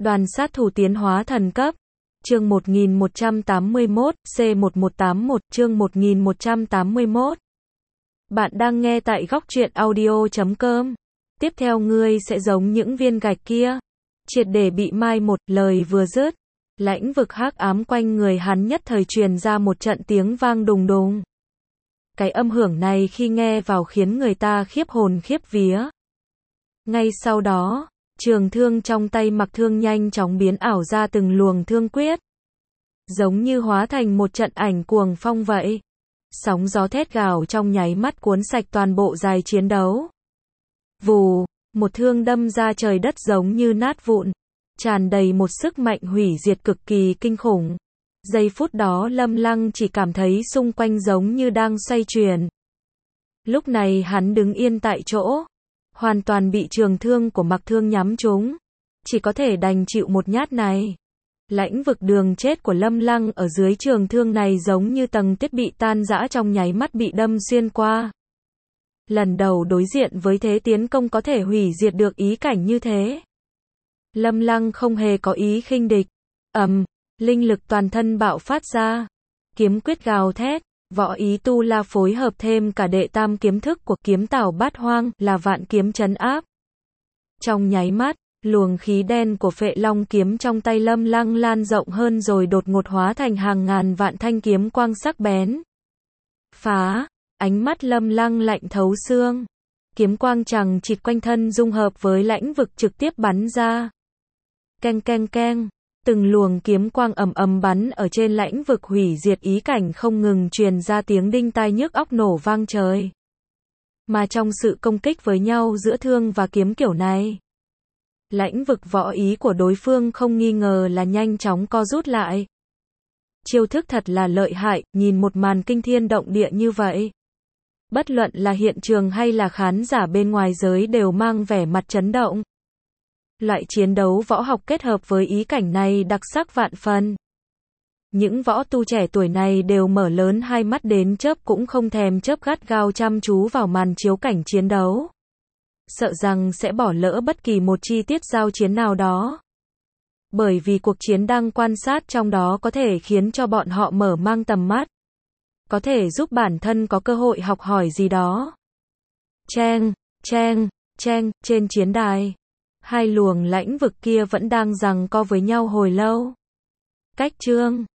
Đoàn sát thủ tiến hóa thần cấp. Chương 1181, C1181, chương 1181. Bạn đang nghe tại góc truyện audio.com. Tiếp theo ngươi sẽ giống những viên gạch kia, triệt để bị mai một. Lời vừa dứt, lãnh vực hắc ám quanh người hắn nhất thời truyền ra một trận tiếng vang đùng đùng. Cái âm hưởng này khi nghe vào khiến người ta khiếp hồn khiếp vía. Ngay sau đó, trường thương trong tay Mặc Thương nhanh chóng biến ảo ra từng luồng thương quyết, giống như hóa thành một trận ảnh cuồng phong vậy. Sóng gió thét gào trong nháy mắt cuốn sạch toàn bộ dài chiến đấu. Vù, một thương đâm ra trời đất giống như nát vụn, tràn đầy một sức mạnh hủy diệt cực kỳ kinh khủng. Giây phút đó Lâm Lăng chỉ cảm thấy xung quanh giống như đang xoay chuyển. Lúc này hắn đứng yên tại chỗ, hoàn toàn bị trường thương của Mặc Thương nhắm trúng, chỉ có thể đành chịu một nhát này. Lãnh vực đường chết của Lâm Lăng ở dưới trường thương này giống như tầng thiết bị tan rã trong nháy mắt bị đâm xuyên qua. Lần đầu đối diện với thế tiến công có thể hủy diệt được ý cảnh như thế. Lâm Lăng không hề có ý khinh địch. Linh lực toàn thân bạo phát ra, kiếm quyết gào thét, võ ý tu la phối hợp thêm cả đệ tam kiếm thức của kiếm tảo bát hoang là vạn kiếm trấn áp. Trong nháy mắt, luồng khí đen của Phệ Long kiếm trong tay Lâm Lăng lan rộng hơn rồi đột ngột hóa thành hàng ngàn vạn thanh kiếm quang sắc bén. Phá, ánh mắt Lâm Lăng lạnh thấu xương. Kiếm quang chằng chịt quanh thân dung hợp với lãnh vực trực tiếp bắn ra. Keng keng keng, từng luồng kiếm quang ầm ầm bắn ở trên lãnh vực hủy diệt ý cảnh không ngừng truyền ra tiếng đinh tai nhức óc nổ vang trời. Mà trong sự công kích với nhau giữa thương và kiếm kiểu này, lãnh vực võ ý của đối phương không nghi ngờ là nhanh chóng co rút lại. Chiêu thức thật là lợi hại, nhìn một màn kinh thiên động địa như vậy. Bất luận là hiện trường hay là khán giả bên ngoài giới đều mang vẻ mặt chấn động. Loại chiến đấu võ học kết hợp với ý cảnh này đặc sắc vạn phần. Những võ tu trẻ tuổi này đều mở lớn hai mắt đến chớp cũng không thèm chớp, gắt gao chăm chú vào màn chiếu cảnh chiến đấu. Sợ rằng sẽ bỏ lỡ bất kỳ một chi tiết giao chiến nào đó. Bởi vì cuộc chiến đang quan sát trong đó có thể khiến cho bọn họ mở mang tầm mắt. Có thể giúp bản thân có cơ hội học hỏi gì đó. Cheng, cheng, cheng, trên chiến đài. Hai luồng lãnh vực kia vẫn đang giằng co với nhau hồi lâu. Cách chương